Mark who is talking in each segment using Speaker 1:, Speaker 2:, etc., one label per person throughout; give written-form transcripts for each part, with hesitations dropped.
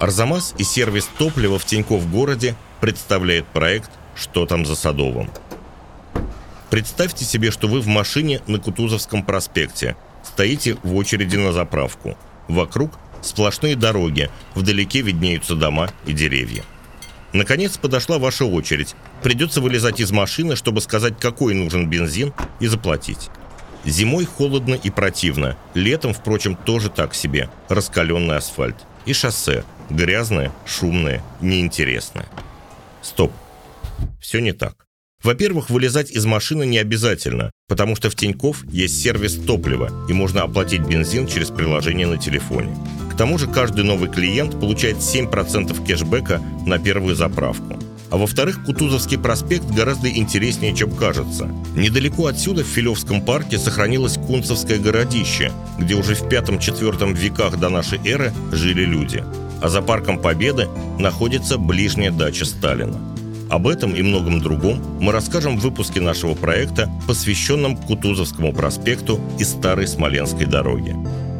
Speaker 1: Арзамас и сервис топлива в Тинькофф-городе представляет проект «Что там за Садовым?». Представьте себе, что вы в машине на Кутузовском проспекте, стоите в очереди на заправку. Вокруг сплошные дороги, вдалеке виднеются дома и деревья. Наконец подошла ваша очередь. Придется вылезать из машины, чтобы сказать, какой нужен бензин, и заплатить. Зимой холодно и противно. Летом, впрочем, тоже так себе. Раскаленный асфальт. И шоссе. Грязное, шумное, неинтересное. Стоп. Все не так. Во-первых, вылезать из машины не обязательно, потому что в Тинькофф есть сервис топлива, и можно оплатить бензин через приложение на телефоне. К тому же каждый новый клиент получает 7% кэшбэка на первую заправку. А во-вторых, Кутузовский проспект гораздо интереснее, чем кажется. Недалеко отсюда, в Филевском парке, сохранилось Кунцевское городище, где уже в V-IV веках до нашей эры жили люди. А за парком Победы находится ближняя дача Сталина. Об этом и многом другом мы расскажем в выпуске нашего проекта, посвященном Кутузовскому проспекту и старой Смоленской дороге.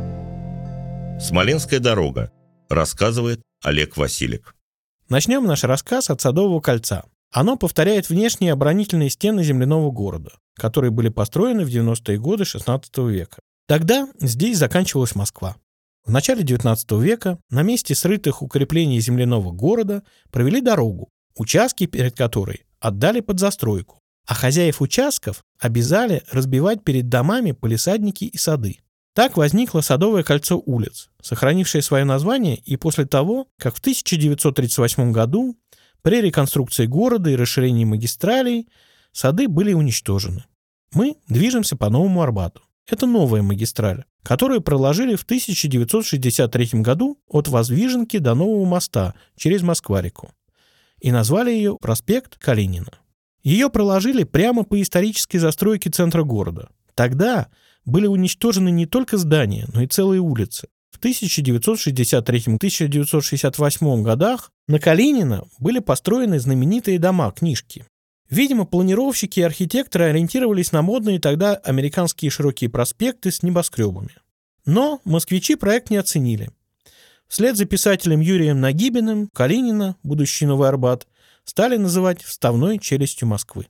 Speaker 1: Смоленская дорога. Рассказывает Олег Василик.
Speaker 2: Начнем наш рассказ от Садового кольца. Оно повторяет внешние оборонительные стены земляного города, которые были построены в 90-е годы XVI века. Тогда здесь заканчивалась Москва. В начале XIX века на месте срытых укреплений земляного города провели дорогу, участки перед которой отдали под застройку, а хозяев участков обязали разбивать перед домами палисадники и сады. Так возникло Садовое кольцо улиц, сохранившее свое название и после того, как в 1938 году при реконструкции города и расширении магистралей сады были уничтожены. Мы движемся по Новому Арбату. Это новая магистраль, которую проложили в 1963 году от Воздвиженки до Нового моста через Москва-реку и назвали ее проспект Калинина. Ее проложили прямо по исторической застройке центра города. Тогда были уничтожены не только здания, но и целые улицы. В 1963-1968 годах на Калинина были построены знаменитые дома-книжки. Видимо, планировщики и архитекторы ориентировались на модные тогда американские широкие проспекты с небоскребами. Но москвичи проект не оценили. Вслед за писателем Юрием Нагибиным Калинина, будущий Новый Арбат, стали называть вставной челюстью Москвы.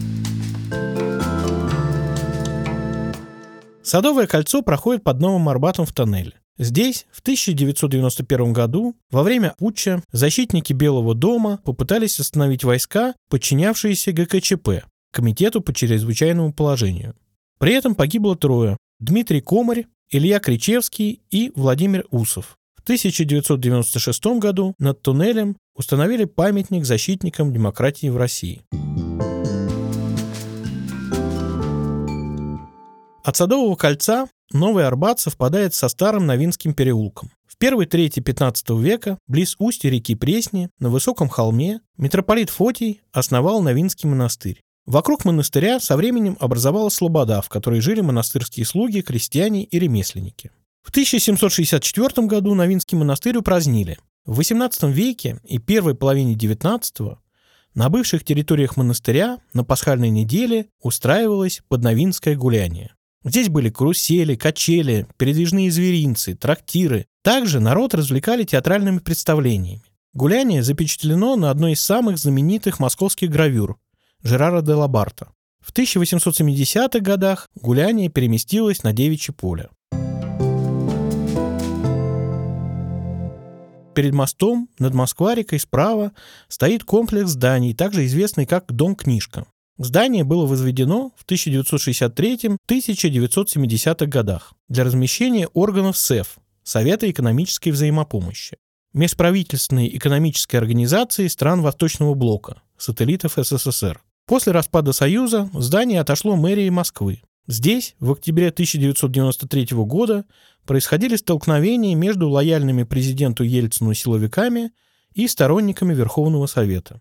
Speaker 2: Садовое кольцо проходит под Новым Арбатом в тоннеле. Здесь в 1991 году во время путча защитники Белого дома попытались остановить войска, подчинявшиеся ГКЧП, Комитету по чрезвычайному положению. При этом погибло трое – Дмитрий Комарь, Илья Кричевский и Владимир Усов. В 1996 году над туннелем установили памятник защитникам демократии в России. От Садового кольца Новый Арбат совпадает со старым Новинским переулком. В первой трети XV века, близ устья реки Пресни, на высоком холме, митрополит Фотий основал Новинский монастырь. Вокруг монастыря со временем образовалась слобода, в которой жили монастырские слуги, крестьяне и ремесленники. В 1764 году Новинский монастырь упразднили. В XVIII веке и первой половине XIX на бывших территориях монастыря на пасхальной неделе устраивалось подновинское гуляние. Здесь были карусели, качели, передвижные зверинцы, трактиры. Также народ развлекали театральными представлениями. Гуляние запечатлено на одной из самых знаменитых московских гравюр Жерара де Лабарта. В 1870-х годах гуляние переместилось на Девичье поле. Перед мостом над Москва-рекой справа стоит комплекс зданий, также известный как Дом-книжка. Здание было возведено в 1963-1970 годах для размещения органов СЭФ – Совета экономической взаимопомощи, межправительственной экономической организации стран Восточного блока, сателлитов СССР. После распада Союза здание отошло мэрии Москвы. Здесь в октябре 1993 года происходили столкновения между лояльными президенту Ельцину силовиками и сторонниками Верховного Совета.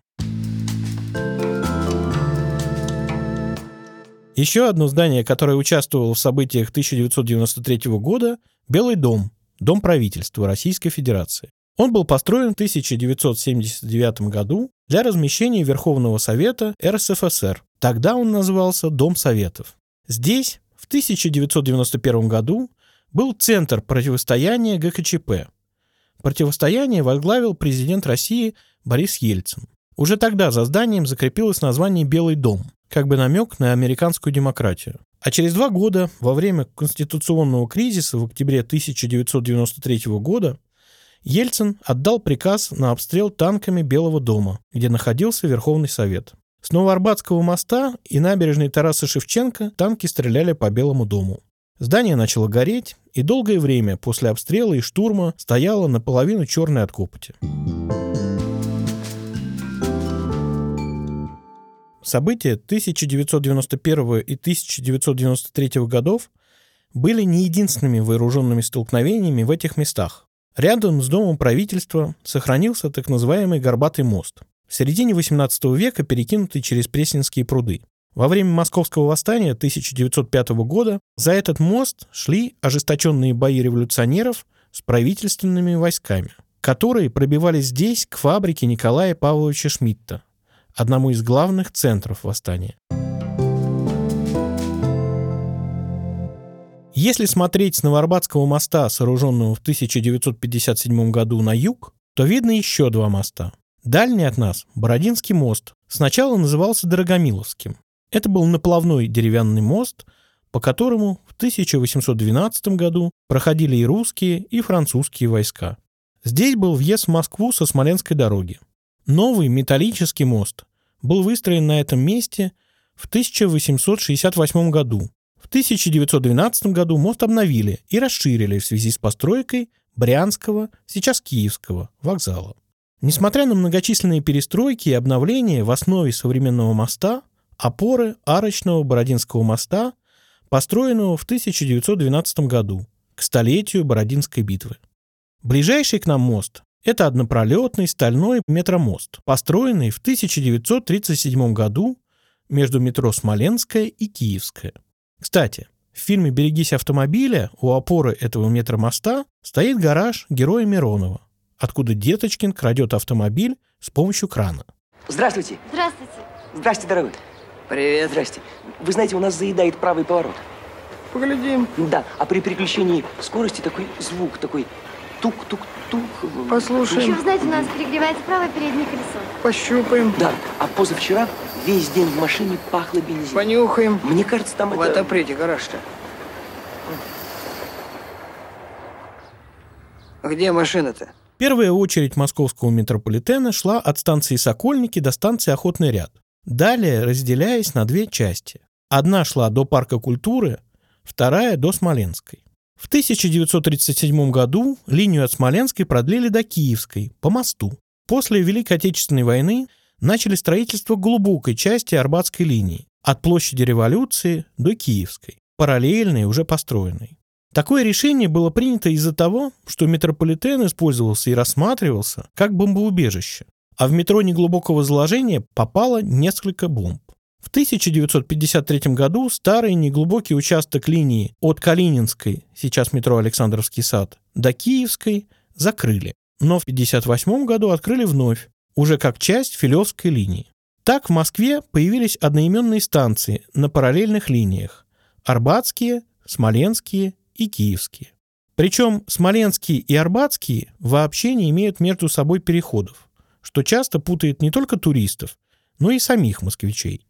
Speaker 2: Еще одно здание, которое участвовало в событиях 1993 года – Белый дом, Дом правительства Российской Федерации. Он был построен в 1979 году для размещения Верховного Совета РСФСР. Тогда он назывался Дом Советов. Здесь в 1991 году был центр противостояния ГКЧП. Противостояние возглавил президент России Борис Ельцин. Уже тогда за зданием закрепилось название «Белый дом», как бы намек на американскую демократию. А через 2 года, во время конституционного кризиса в октябре 1993 года, Ельцин отдал приказ на обстрел танками Белого дома, где находился Верховный Совет. С Новоарбатского моста и набережной Тараса Шевченко танки стреляли по Белому дому. Здание начало гореть, и долгое время после обстрела и штурма стояло наполовину черное от копоти. События 1991 и 1993 годов были не единственными вооруженными столкновениями в этих местах. Рядом с домом правительства сохранился так называемый Горбатый мост, в середине XVIII века перекинутый через Пресненские пруды. Во время Московского восстания 1905 года за этот мост шли ожесточенные бои революционеров с правительственными войсками, которые пробивались здесь к фабрике Николая Павловича Шмидта, одному из главных центров восстания. Если смотреть с Новоарбатского моста, сооруженного в 1957 году, на юг, то видно еще 2 моста. Дальний от нас – Бородинский мост, сначала назывался Дорогомиловским. Это был наплавной деревянный мост, по которому в 1812 году проходили и русские, и французские войска. Здесь был въезд в Москву со Смоленской дороги. Новый металлический мост был выстроен на этом месте в 1868 году. В 1912 году мост обновили и расширили в связи с постройкой Брянского, сейчас Киевского, вокзала. Несмотря на многочисленные перестройки и обновления, в основе современного моста опоры арочного Бородинского моста, построенного в 1912 году, к столетию Бородинской битвы. Ближайший к нам мост – это однопролетный стальной метромост, построенный в 1937 году между метро Смоленская и Киевская. Кстати, в фильме «Берегись автомобиля» у опоры этого метромоста стоит гараж героя Миронова, откуда Деточкин крадет автомобиль с помощью крана.
Speaker 3: Здравствуйте.
Speaker 4: Здравствуйте.
Speaker 3: Здравствуйте, дорогой.
Speaker 5: Привет.
Speaker 3: Здрасте. Вы знаете, у нас заедает правый поворот.
Speaker 5: Поглядим.
Speaker 3: Да, а при переключении скорости такой звук, такой тук-тук-тук.
Speaker 5: Послушаем.
Speaker 4: Еще, вы знаете, у нас перегревается правое переднее колесо.
Speaker 5: Пощупаем.
Speaker 3: Да, а позавчера весь день в машине пахло бензином.
Speaker 5: Понюхаем.
Speaker 3: Мне кажется, там
Speaker 5: В
Speaker 3: это...
Speaker 5: отоприте гараж-то. Где машина-то?
Speaker 2: Первая очередь московского метрополитена шла от станции Сокольники до станции Охотный ряд, далее разделяясь на 2 части. Одна шла до Парка культуры, вторая до Смоленской. В 1937 году линию от Смоленской продлили до Киевской, по мосту. После Великой Отечественной войны начали строительство глубокой части Арбатской линии, от площади Революции до Киевской, параллельной, уже построенной. Такое решение было принято из-за того, что метрополитен использовался и рассматривался как бомбоубежище, а в метро неглубокого заложения попало несколько бомб. В 1953 году старый неглубокий участок линии от Калининской, сейчас метро Александровский сад, до Киевской закрыли, но в 1958 году открыли вновь, уже как часть Филевской линии. Так в Москве появились одноименные станции на параллельных линиях – Арбатские, Смоленские и Киевские. Причем Смоленские и Арбатские вообще не имеют между собой переходов, что часто путает не только туристов, но и самих москвичей.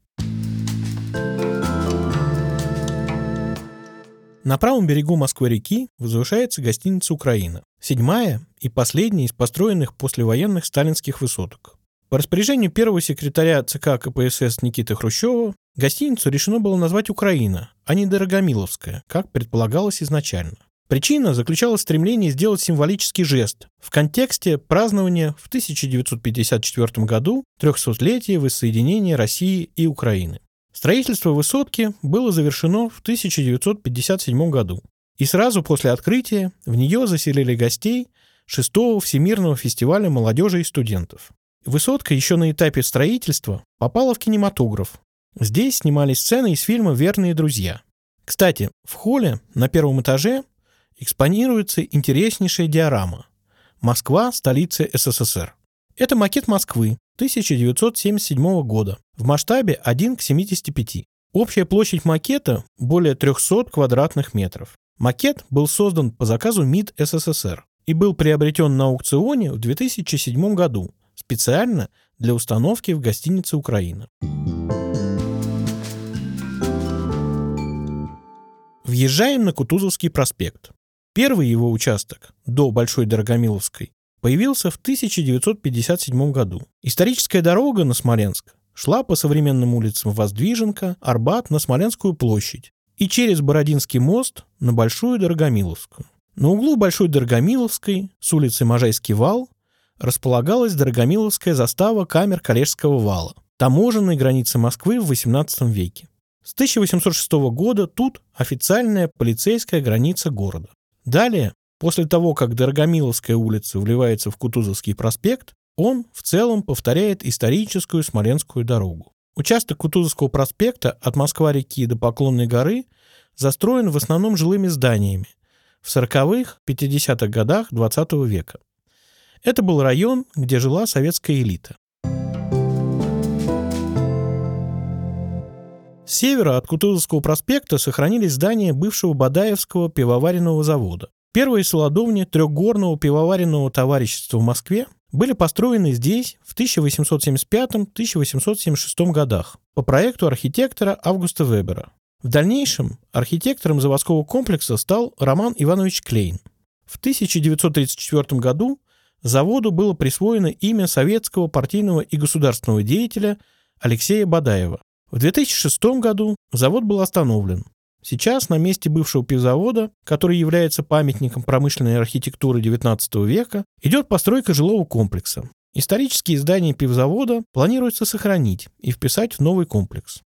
Speaker 2: На правом берегу Москвы-реки возвышается гостиница «Украина», 7-я и последняя из построенных послевоенных сталинских высоток. По распоряжению первого секретаря ЦК КПСС Никиты Хрущева гостиницу решено было назвать «Украина», а не «Дорогомиловская», как предполагалось изначально. Причина заключалась в стремлении сделать символический жест в контексте празднования в 1954 году 300-летия воссоединения России и Украины. Строительство высотки было завершено в 1957 году, и сразу после открытия в нее заселили гостей 6-го Всемирного фестиваля молодежи и студентов. Высотка еще на этапе строительства попала в кинематограф. Здесь снимались сцены из фильма «Верные друзья». Кстати, в холле на 1-м этаже экспонируется интереснейшая диорама «Москва – столица СССР». Это макет Москвы 1977 года в масштабе 1:75. Общая площадь макета более 300 квадратных метров. Макет был создан по заказу МИД СССР. и был приобретен на аукционе в 2007 году специально для установки в гостинице «Украина». Въезжаем на Кутузовский проспект. Первый его участок, до Большой Дорогомиловской, появился в 1957 году. Историческая дорога на Смоленск шла по современным улицам Воздвиженка, Арбат на Смоленскую площадь и через Бородинский мост на Большую Дорогомиловскую. На углу Большой Дорогомиловской с улицы Можайский вал располагалась Дорогомиловская застава камер Калежского вала, таможенной границы Москвы в XVIII веке. С 1806 года тут официальная полицейская граница города. Далее, после того, как Дорогомиловская улица вливается в Кутузовский проспект, он в целом повторяет историческую Смоленскую дорогу. Участок Кутузовского проспекта от Москва-реки до Поклонной горы застроен в основном жилыми зданиями в 40-х, 50-х годах XX века. Это был район, где жила советская элита. С севера от Кутузовского проспекта сохранились здания бывшего Бадаевского пивоваренного завода. Первые солодовни трехгорного пивоваренного товарищества в Москве были построены здесь в 1875-1876 годах по проекту архитектора Августа Вебера. В дальнейшем архитектором заводского комплекса стал Роман Иванович Клейн. В 1934 году заводу было присвоено имя советского партийного и государственного деятеля Алексея Бадаева. В 2006 году завод был остановлен. Сейчас на месте бывшего пивзавода, который является памятником промышленной архитектуры XIX века, идет постройка жилого комплекса. Исторические здания пивзавода планируется сохранить и вписать в новый комплекс.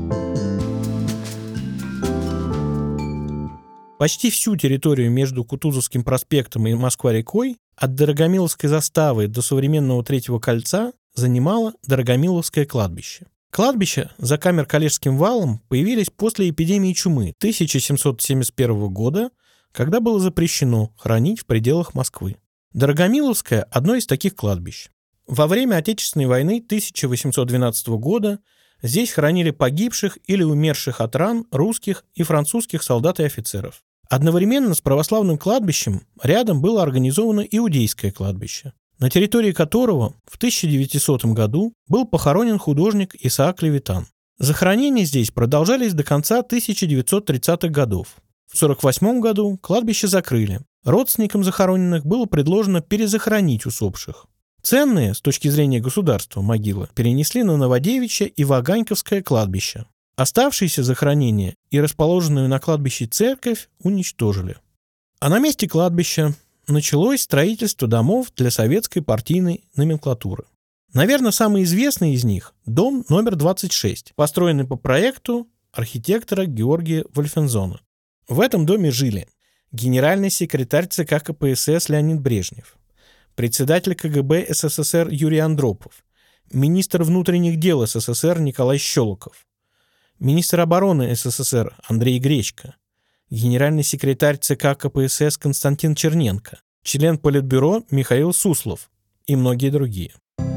Speaker 2: Почти всю территорию между Кутузовским проспектом и Москва-рекой от Дорогомиловской заставы до современного Третьего кольца занимало Дорогомиловское кладбище. Кладбища за камер-Калежским валом появились после эпидемии чумы 1771 года, когда было запрещено хоронить в пределах Москвы. Дорогомиловское – одно из таких кладбищ. Во время Отечественной войны 1812 года здесь хоронили погибших или умерших от ран русских и французских солдат и офицеров. Одновременно с православным кладбищем рядом было организовано иудейское кладбище, на территории которого в 1900 году был похоронен художник Исаак Левитан. Захоронения здесь продолжались до конца 1930-х годов. В 1948 году кладбище закрыли. Родственникам захороненных было предложено перезахоронить усопших. Ценные, с точки зрения государства, могилы перенесли на Новодевичье и Ваганьковское кладбище. Оставшиеся захоронения и расположенную на кладбище церковь уничтожили. А на месте кладбища началось строительство домов для советской партийной номенклатуры. Наверное, самый известный из них – дом номер 26, построенный по проекту архитектора Георгия Вольфензона. В этом доме жили генеральный секретарь ЦК КПСС Леонид Брежнев, председатель КГБ СССР Юрий Андропов, министр внутренних дел СССР Николай Щелоков, министр обороны СССР Андрей Гречко, генеральный секретарь ЦК КПСС Константин Черненко, член Политбюро Михаил Суслов и многие другие.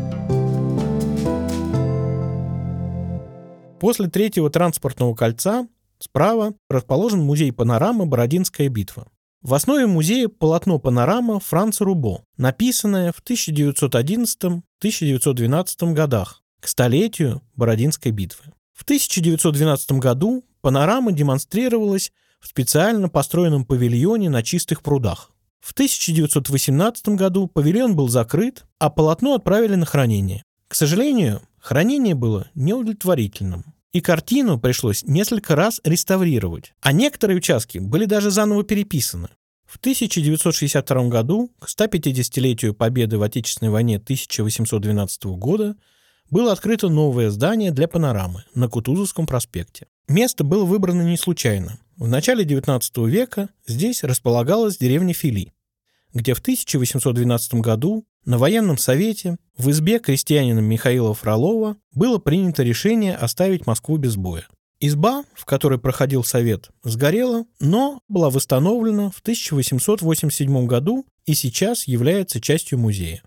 Speaker 2: После Третьего транспортного кольца справа расположен музей панорамы «Бородинская битва». В основе музея полотно панорама Франца Рубо, написанное в 1911-1912 годах к столетию Бородинской битвы. В 1912 году панорама демонстрировалась в специально построенном павильоне на Чистых прудах. В 1918 году павильон был закрыт, а полотно отправили на хранение. К сожалению, хранение было неудовлетворительным, и картину пришлось несколько раз реставрировать, а некоторые участки были даже заново переписаны. В 1962 году, к 150-летию победы в Отечественной войне 1812 года, было открыто новое здание для панорамы на Кутузовском проспекте. Место было выбрано не случайно. В начале XIX века здесь располагалась деревня Фили, где в 1812 году на военном совете в избе крестьянина Михаила Фролова было принято решение оставить Москву без боя. Изба, в которой проходил совет, сгорела, но была восстановлена в 1887 году и сейчас является частью музея.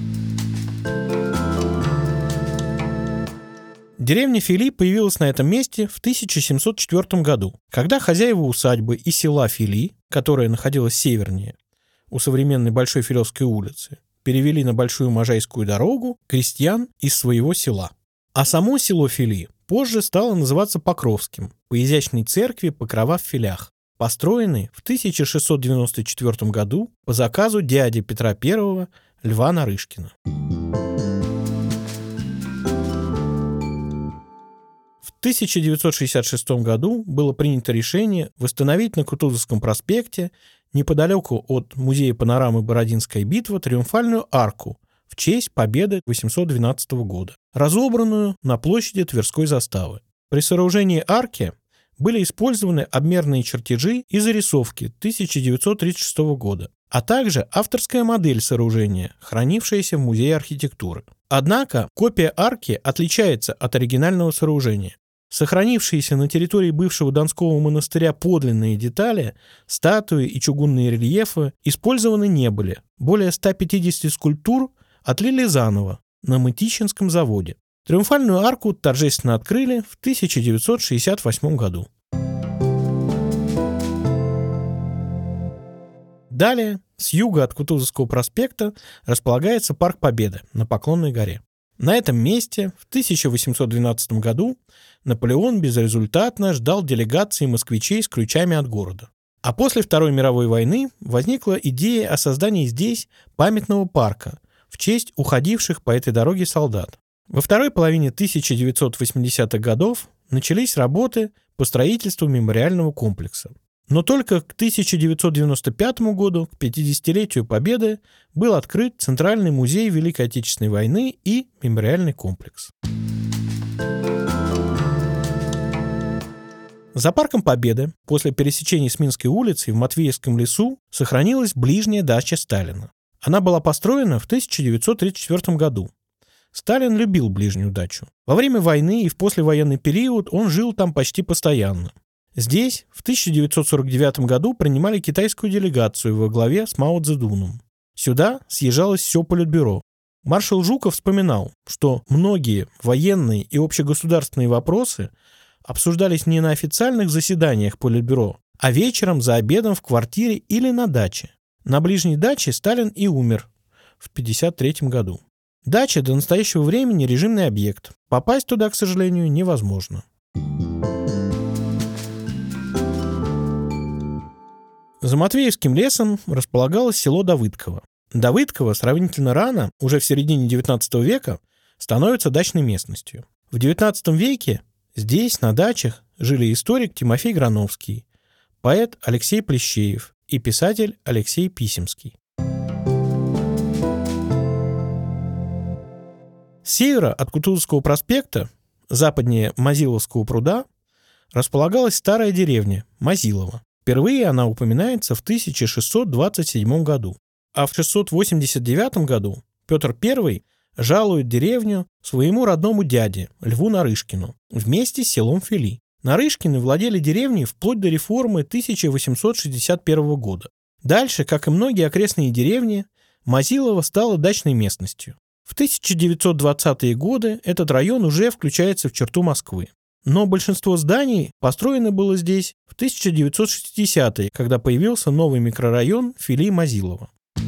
Speaker 2: Деревня Фили появилась на этом месте в 1704 году, когда хозяева усадьбы и села Фили, которое находилось севернее, у современной Большой Филевской улицы, перевели на Большую Можайскую дорогу крестьян из своего села. А само село Фили позже стало называться Покровским, по изящной церкви Покрова в Филях, построенной в 1694 году по заказу дяди Петра I Льва Нарышкина. В 1966 году было принято решение восстановить на Кутузовском проспекте, неподалеку от музея панорамы «Бородинская битва», триумфальную арку в честь победы 812 года, разобранную на площади Тверской заставы. При сооружении арки были использованы обмерные чертежи и зарисовки 1936 года, а также авторская модель сооружения, хранившаяся в Музее архитектуры. Однако копия арки отличается от оригинального сооружения. Сохранившиеся на территории бывшего Донского монастыря подлинные детали, статуи и чугунные рельефы использованы не были. Более 150 скульптур отлили заново на Мытищинском заводе. Триумфальную арку торжественно открыли в 1968 году. Далее, с юга от Кутузовского проспекта располагается Парк Победы на Поклонной горе. На этом месте в 1812 году Наполеон безрезультатно ждал делегации москвичей с ключами от города. А после Второй мировой войны возникла идея о создании здесь памятного парка в честь уходивших по этой дороге солдат. Во второй половине 1980-х годов начались работы по строительству мемориального комплекса. Но только к 1995 году, к 50-летию Победы, был открыт Центральный музей Великой Отечественной войны и мемориальный комплекс. За Парком Победы после пересечения с Минской улицей в Матвеевском лесу сохранилась ближняя дача Сталина. Она была построена в 1934 году. Сталин любил ближнюю дачу. Во время войны и в послевоенный период он жил там почти постоянно. Здесь в 1949 году принимали китайскую делегацию во главе с Мао Цзэдуном. Сюда съезжалось все Политбюро. Маршал Жуков вспоминал, что многие военные и общегосударственные вопросы обсуждались не на официальных заседаниях Политбюро, а вечером за обедом в квартире или на даче. На ближней даче Сталин и умер в 1953 году. Дача до настоящего времени режимный объект. Попасть туда, к сожалению, невозможно. За Матвеевским лесом располагалось село Давыдково. Давыдково сравнительно рано, уже в середине XIX века, становится дачной местностью. В XIX веке здесь, на дачах, жили историк Тимофей Грановский, поэт Алексей Плещеев и писатель Алексей Писемский. С севера от Кутузовского проспекта, западнее Мазиловского пруда, располагалась старая деревня Мазилово. Впервые она упоминается в 1627 году. А в 689 году Петр I жалует деревню своему родному дяде Льву Нарышкину вместе с селом Фили. Нарышкины владели деревней вплоть до реформы 1861 года. Дальше, как и многие окрестные деревни, Мазилово стало дачной местностью. В 1920-е годы этот район уже включается в черту Москвы. Но большинство зданий построено было здесь в 1960-е, когда появился новый микрорайон Фили-Мазилово.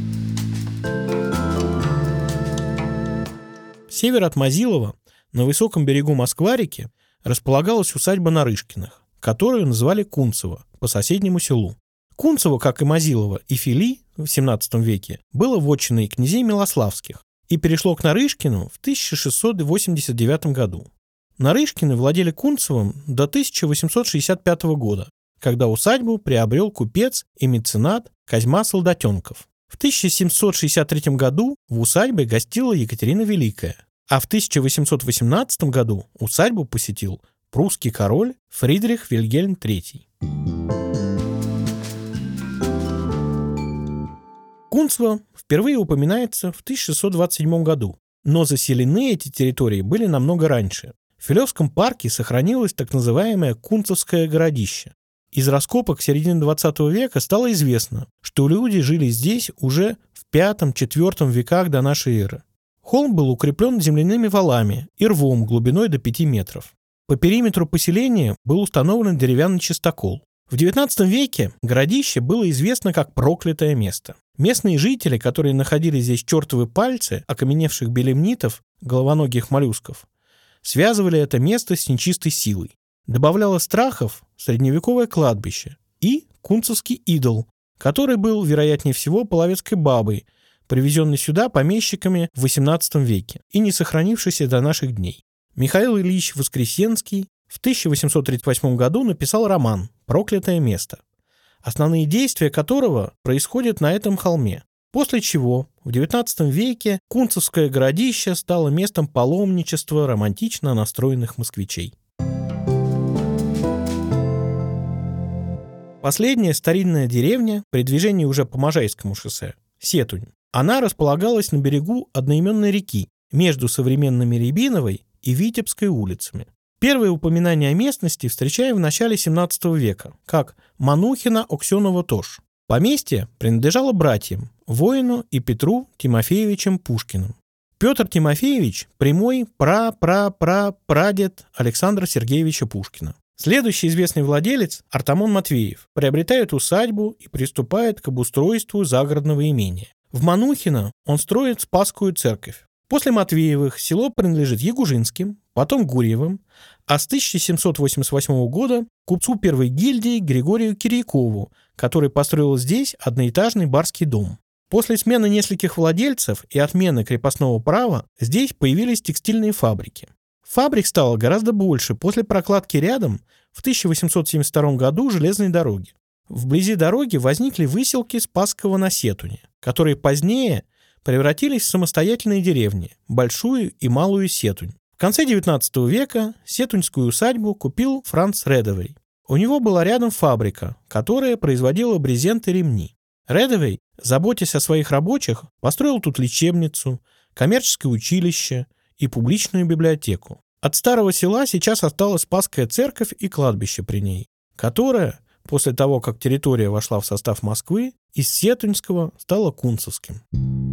Speaker 2: С севера от Мазилова, на высоком берегу Москва-реки, располагалась усадьба Нарышкиных, которую называли Кунцево, по соседнему селу. Кунцево, как и Мазилово и Фили в XVII веке, было вотчиной князей Милославских и перешло к Нарышкину в 1689 году. Нарышкины владели Кунцевым до 1865 года, когда усадьбу приобрел купец и меценат Козьма Солдатенков. В 1763 году в усадьбе гостила Екатерина Великая, а в 1818 году усадьбу посетил прусский король Фридрих Вильгельм III. Кунцево впервые упоминается в 1627 году, но заселены эти территории были намного раньше. В Филевском парке сохранилось так называемое Кунцевское городище. Из раскопок середины XX века стало известно, что люди жили здесь уже в V-IV веках до нашей эры. Холм был укреплен земляными валами и рвом глубиной до 5 метров. По периметру поселения был установлен деревянный частокол. В XIX веке городище было известно как проклятое место. Местные жители, которые находили здесь чертовы пальцы окаменевших белемнитов, головоногих моллюсков, связывали это место с нечистой силой. Добавляло страхов средневековое кладбище и кунцевский идол, который был, вероятнее всего, половецкой бабой, привезенный сюда помещиками в XVIII веке и не сохранившийся до наших дней. Михаил Ильич Воскресенский в 1838 году написал роман «Проклятое место», основные действия которого происходят на этом холме, после чего в XIX веке Кунцевское городище стало местом паломничества романтично настроенных москвичей. Последняя старинная деревня при движении уже по Можайскому шоссе – Сетунь. Она располагалась на берегу одноименной реки между современными Рябиновой и Витебской улицами. Первые упоминания о местности встречаем в начале XVII века, как Манухина-Оксенова-Тож. Поместье принадлежало братьям, воину и Петру Тимофеевичам Пушкиным. Петр Тимофеевич – прямой прадед Александра Сергеевича Пушкина. Следующий известный владелец, Артамон Матвеев, приобретает усадьбу и приступает к обустройству загородного имения. В Манухино он строит Спасскую церковь. После Матвеевых село принадлежит Ягужинским, потом Гурьевым, а с 1788 года купцу первой гильдии Григорию Кирьякову, который построил здесь одноэтажный барский дом. После смены нескольких владельцев и отмены крепостного права здесь появились текстильные фабрики. Фабрик стало гораздо больше после прокладки рядом в 1872 году железной дороги. Вблизи дороги возникли выселки Спасского на Сетуне, которые позднее превратились в самостоятельные деревни – Большую и Малую Сетунь. В конце XIX века сетуньскую усадьбу купил Франц Редовей. У него была рядом фабрика, которая производила брезент и ремни. Редовей, заботясь о своих рабочих, построил тут лечебницу, коммерческое училище и публичную библиотеку. От старого села сейчас осталась Спасская церковь и кладбище при ней, которое, после того, как территория вошла в состав Москвы, из Сетуньского стало Кунцевским.